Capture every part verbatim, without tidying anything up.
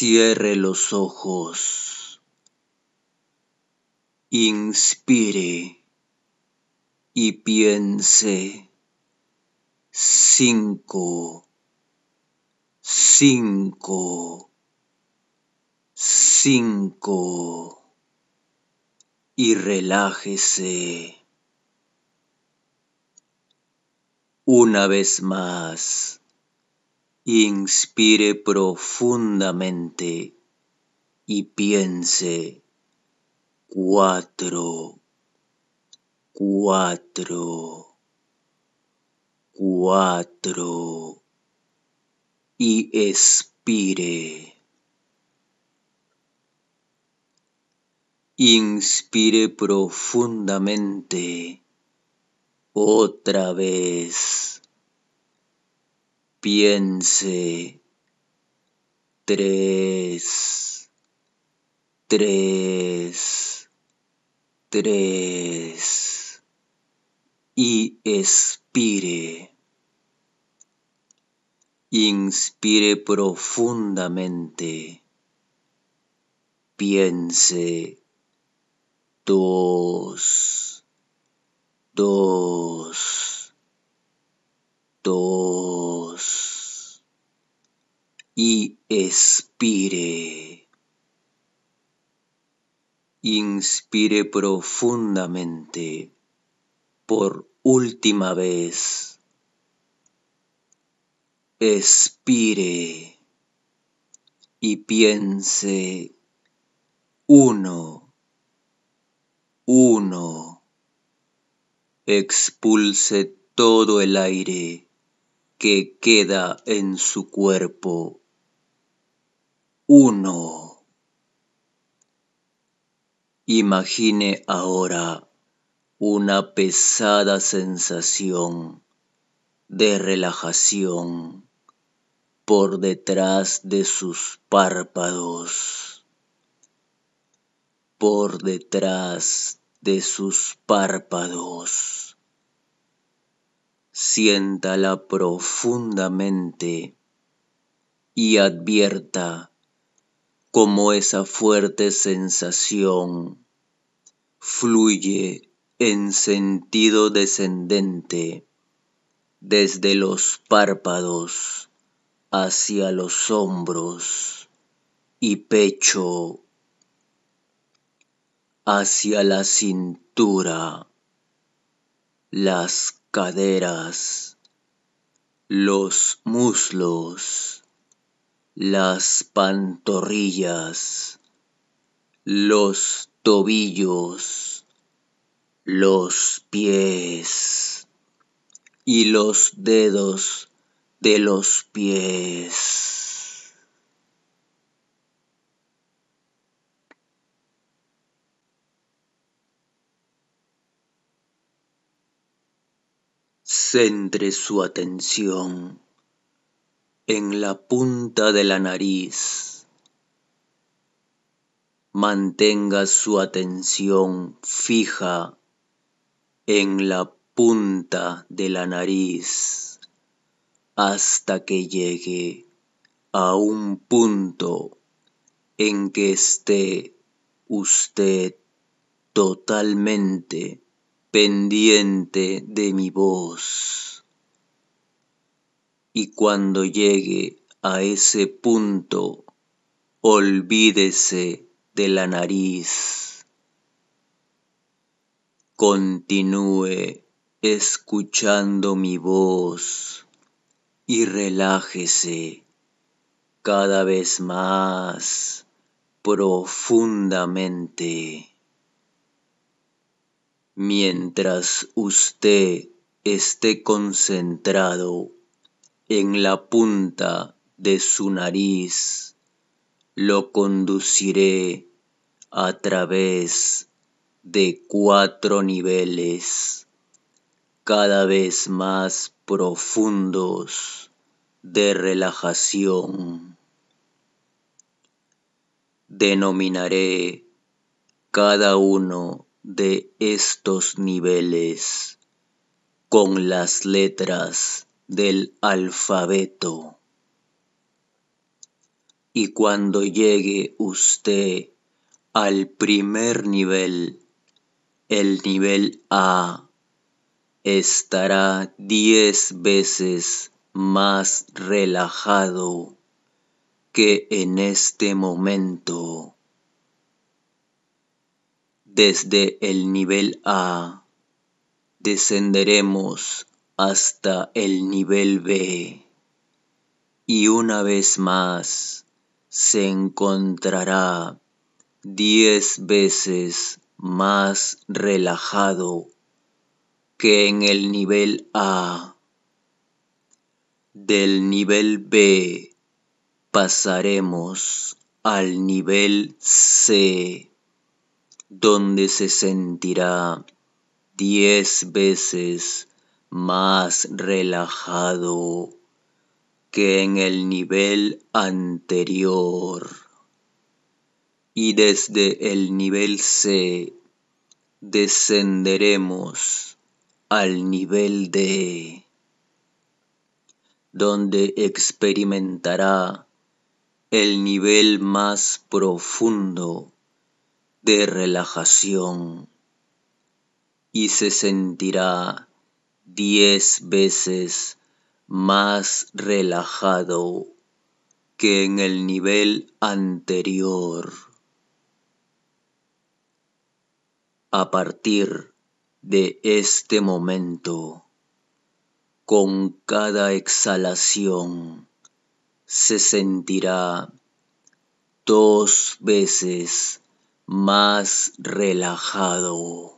Cierre los ojos, inspire y piense cinco, cinco, cinco y relájese. Una vez más, inspire profundamente y piense cuatro, cuatro, cuatro y expire. Inspire profundamente otra vez. Piense tres, tres, tres y expire. Inspire profundamente. Piense dos, dos, dos y expire. Inspire profundamente por última vez. Expire y piense uno, uno. Expulse todo el aire que queda en su cuerpo. Uno. Imagine ahora una pesada sensación de relajación por detrás de sus párpados, por detrás de sus párpados. Siéntala profundamente y advierta cómo esa fuerte sensación fluye en sentido descendente desde los párpados hacia los hombros y pecho, hacia la cintura, las caderas, los muslos, las pantorrillas, los tobillos, los pies y los dedos de los pies. Centre su atención en la punta de la nariz. Mantenga su atención fija en la punta de la nariz hasta que llegue a un punto en que esté usted totalmente pendiente de mi voz. Y cuando llegue a ese punto, olvídese de la nariz. Continúe escuchando mi voz y relájese cada vez más profundamente. Mientras usted esté concentrado en la punta de su nariz, lo conduciré a través de cuatro niveles cada vez más profundos de relajación. Denominaré cada uno de estos niveles con las letras del alfabeto. Y cuando llegue usted al primer nivel, el nivel A, estará diez veces más relajado que en este momento. Desde el nivel A descenderemos hasta el nivel B y una vez más se encontrará diez veces más relajado que en el nivel A. Del nivel B pasaremos al nivel C, donde se sentirá diez veces más relajado que en el nivel anterior. Y desde el nivel C descenderemos al nivel D, donde experimentará el nivel más profundo de relajación y se sentirá diez veces más relajado que en el nivel anterior. A partir de este momento, con cada exhalación se sentirá dos veces más relajado,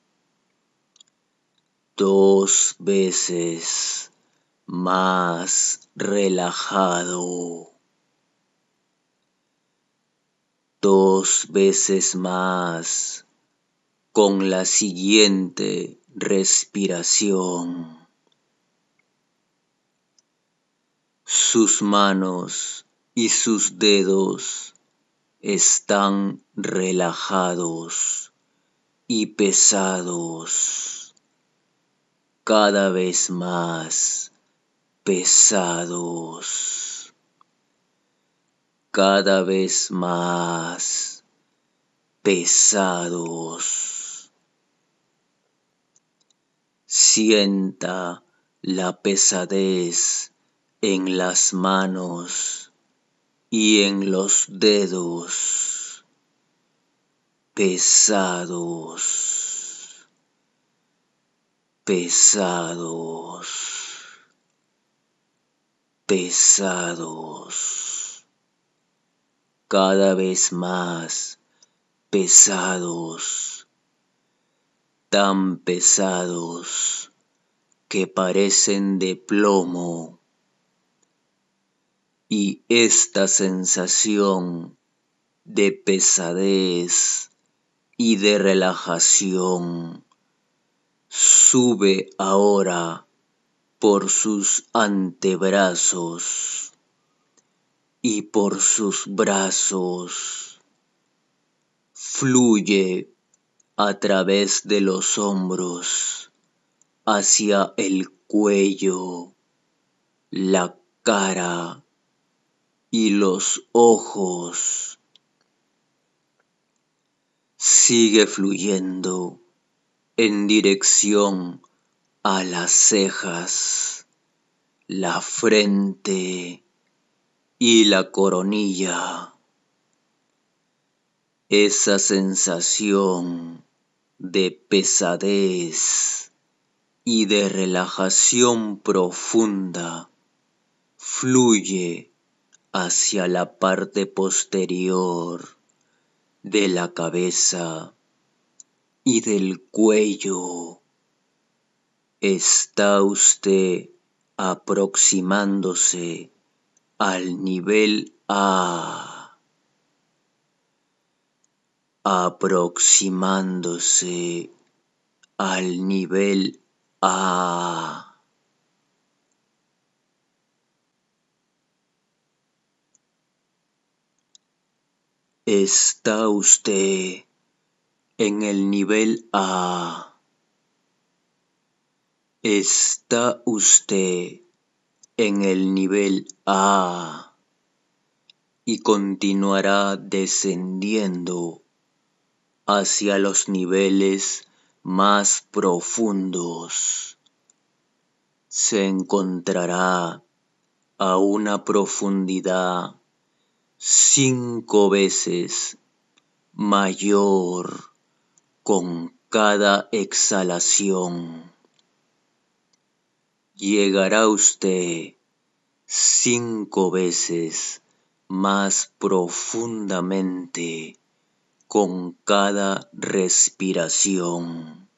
dos veces más relajado, dos veces más con la siguiente respiración. Sus manos y sus dedos están relajados y pesados, cada vez más pesados, cada vez más pesados. Sienta la pesadez en las manos y en los dedos, pesados, pesados, pesados, cada vez más pesados, tan pesados que parecen de plomo. Y esta sensación de pesadez y de relajación sube ahora por sus antebrazos y por sus brazos, fluye a través de los hombros hacia el cuello, la cara y los ojos. Sigue fluyendo en dirección a las cejas, la frente y la coronilla. Esa sensación de pesadez y de relajación profunda fluye hacia la parte posterior de la cabeza y del cuello. Está usted aproximándose al nivel A, aproximándose al nivel A. Está usted en el nivel A. Está usted en el nivel A y continuará descendiendo hacia los niveles más profundos. Se encontrará a una profundidad cinco veces mayor con cada exhalación. Llegará usted cinco veces más profundamente con cada respiración.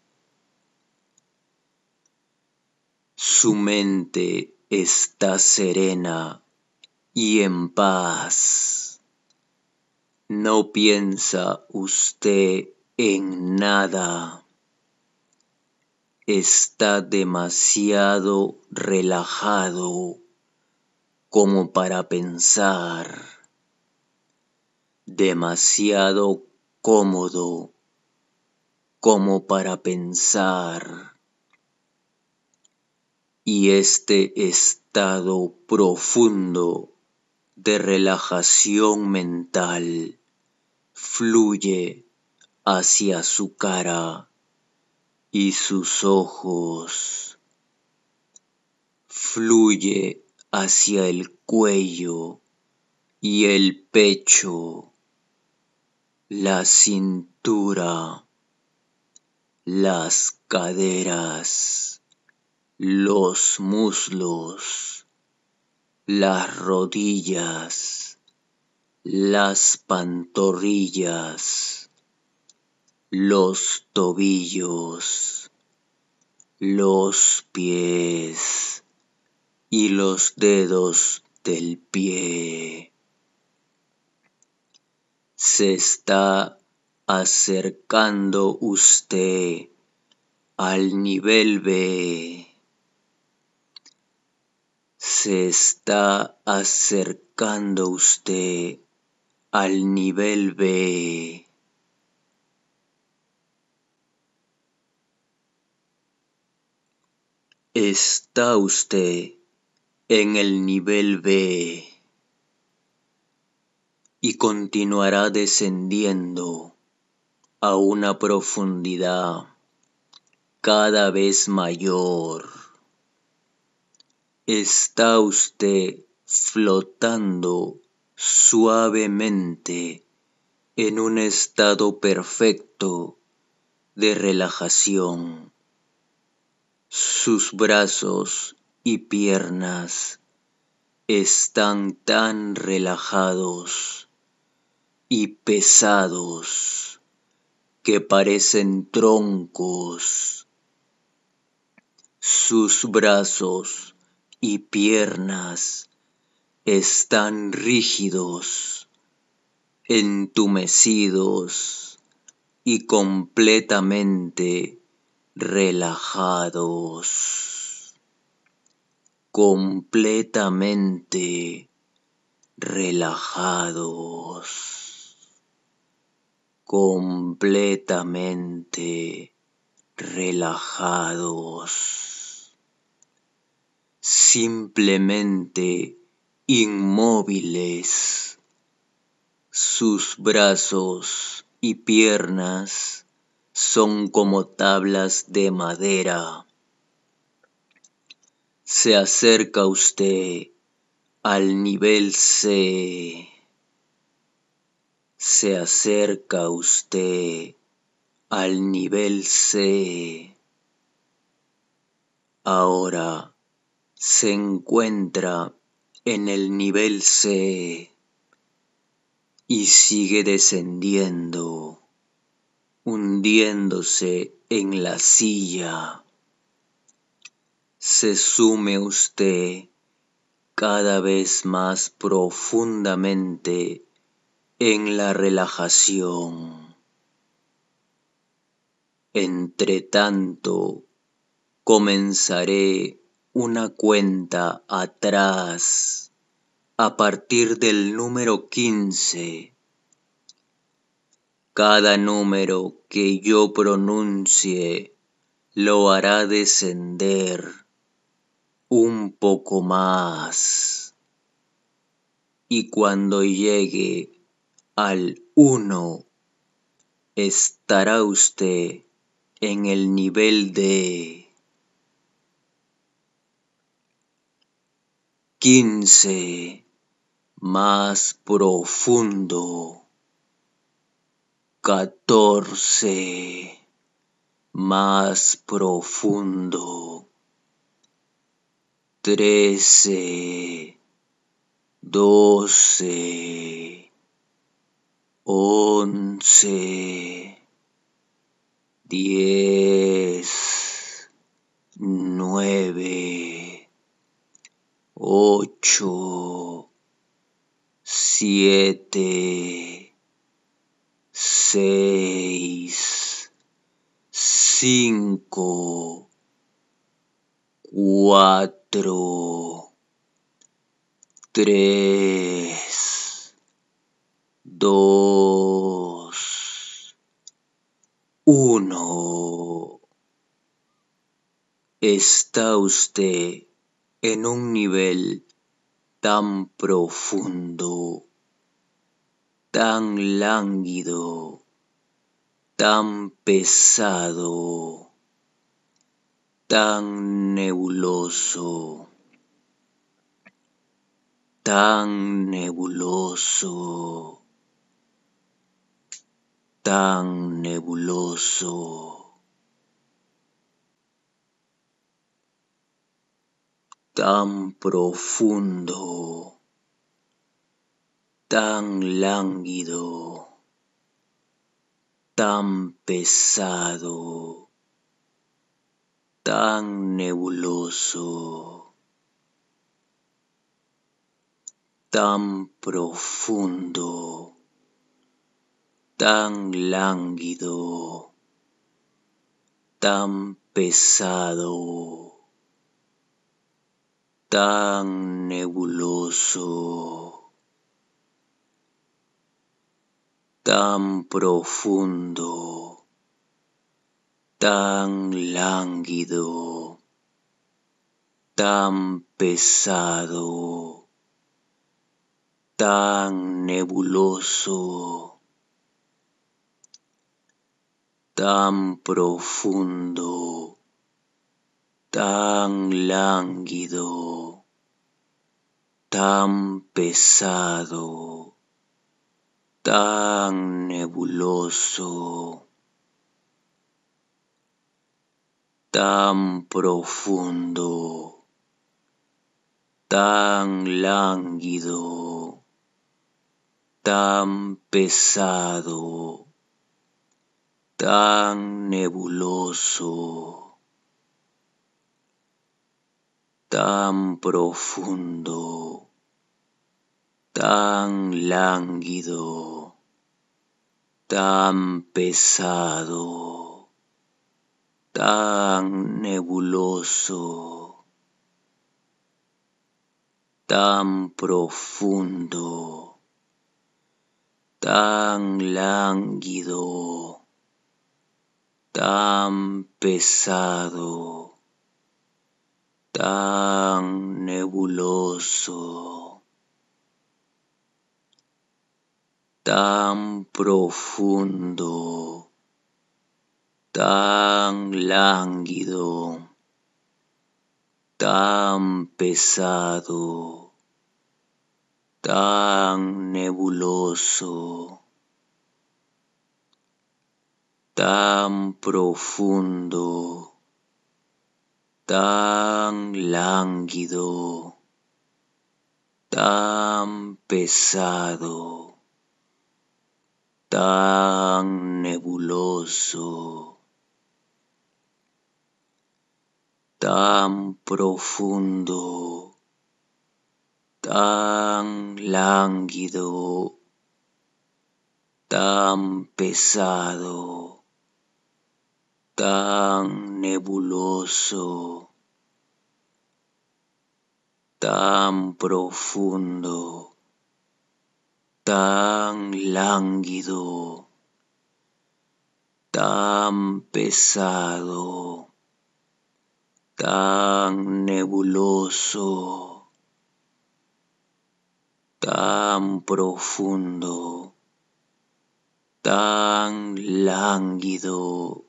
Su mente está serena y en paz. No piensa usted en nada. Está demasiado relajado como para pensar, demasiado cómodo como para pensar. Y este estado profundo de relajación mental fluye hacia su cara y sus ojos, fluye hacia el cuello y el pecho, la cintura, las caderas, los muslos, las rodillas, las pantorrillas, los tobillos, los pies y los dedos del pie. Se está acercando usted al nivel B. Se está acercando usted al nivel B. Está usted en el nivel B y continuará descendiendo a una profundidad cada vez mayor. Está usted flotando suavemente en un estado perfecto de relajación. Sus brazos y piernas están tan relajados y pesados que parecen troncos. Sus brazos y piernas están rígidos, entumecidos y completamente relajados, completamente relajados, completamente relajados, simplemente inmóviles. Sus brazos y piernas son como tablas de madera. Se acerca usted al nivel C. Se acerca usted al nivel C. Ahora se encuentra en el nivel C y sigue descendiendo, hundiéndose en la silla. Se sume usted cada vez más profundamente en la relajación. Entre tanto, comenzaré una cuenta atrás a partir del número quince. Cada número que yo pronuncie lo hará descender un poco más. y cuando llegue al uno, estará usted en el nivel de quince, más profundo, catorce, más profundo, trece, doce, once, diez, nueve, ocho, siete, seis, cinco, cuatro, tres, dos, uno. Está usted en un nivel tan profundo, tan lánguido, tan pesado, tan nebuloso, tan nebuloso, tan nebuloso, tan profundo, tan lánguido, tan pesado, tan nebuloso, tan profundo, tan lánguido, tan pesado, tan nebuloso, tan profundo, tan lánguido, tan pesado, tan nebuloso, tan profundo, tan lánguido, tan pesado, tan nebuloso, tan profundo, tan lánguido, tan pesado, tan nebuloso, tan profundo, tan lánguido, tan pesado, tan nebuloso, tan profundo, tan lánguido, tan pesado, tan nebuloso, tan profundo, tan lánguido, tan pesado, tan nebuloso, tan profundo, tan lánguido, tan pesado, tan nebuloso, tan profundo, tan lánguido, tan pesado, tan nebuloso, tan profundo, tan lánguido, tan pesado, tan nebuloso, tan profundo, tan lánguido,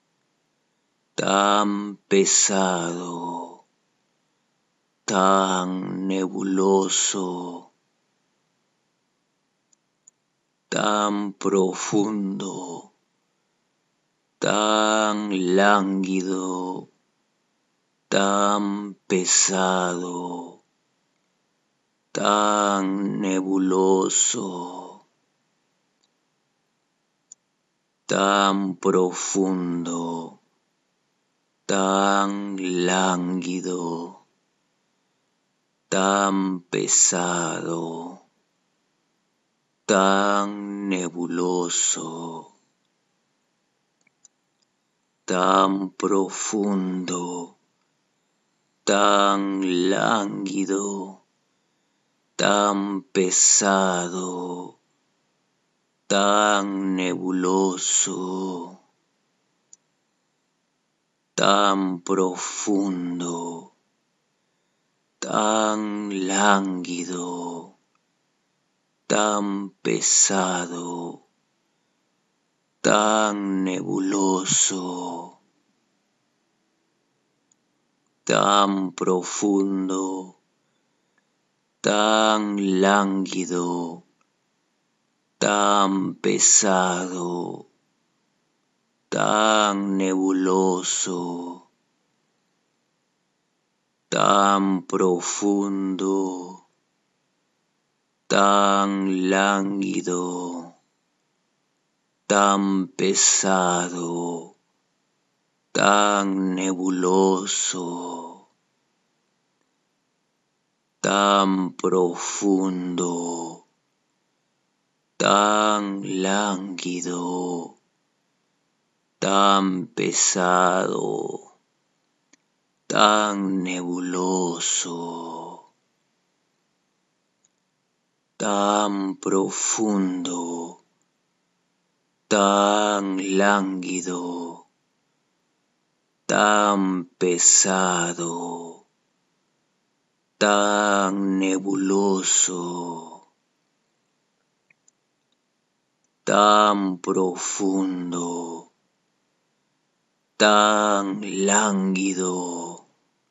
tan pesado, tan nebuloso, tan profundo, tan lánguido, tan pesado, tan nebuloso, tan profundo, tan lánguido, tan pesado, tan nebuloso, tan profundo, tan lánguido, tan pesado, tan nebuloso, tan profundo, tan lánguido, tan pesado, tan nebuloso, tan profundo, tan lánguido, tan pesado, tan nebuloso, tan profundo, tan lánguido, tan pesado, tan nebuloso, tan profundo, tan lánguido, tan pesado, tan nebuloso, tan profundo, tan lánguido, tan pesado, tan nebuloso, tan profundo, tan lánguido,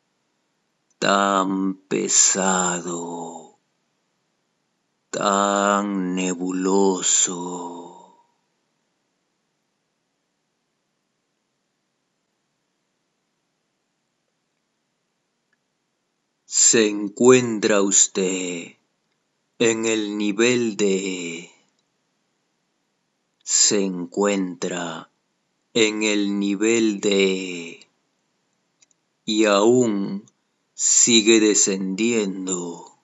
tan pesado, tan nebuloso. Se encuentra usted en el nivel de... Se encuentra en el nivel de... Y aún sigue descendiendo.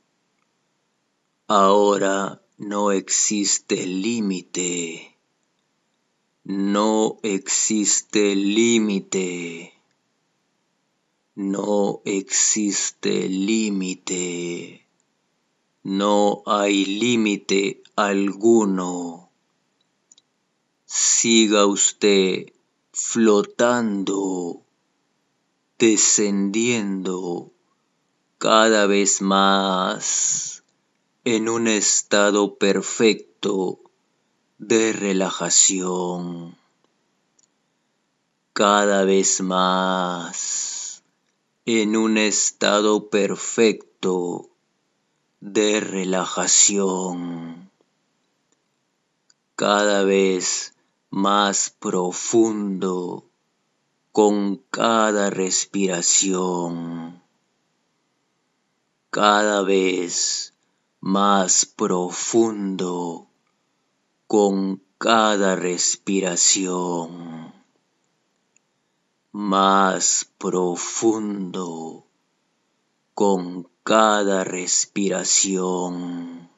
Ahora no existe límite. No existe límite. No existe límite. No hay límite alguno. Siga usted flotando, descendiendo cada vez más en un estado perfecto de relajación. Cada vez más en un estado perfecto de relajación. Cada vez más profundo con cada respiración. Cada vez más profundo con cada respiración. Más profundo con cada respiración.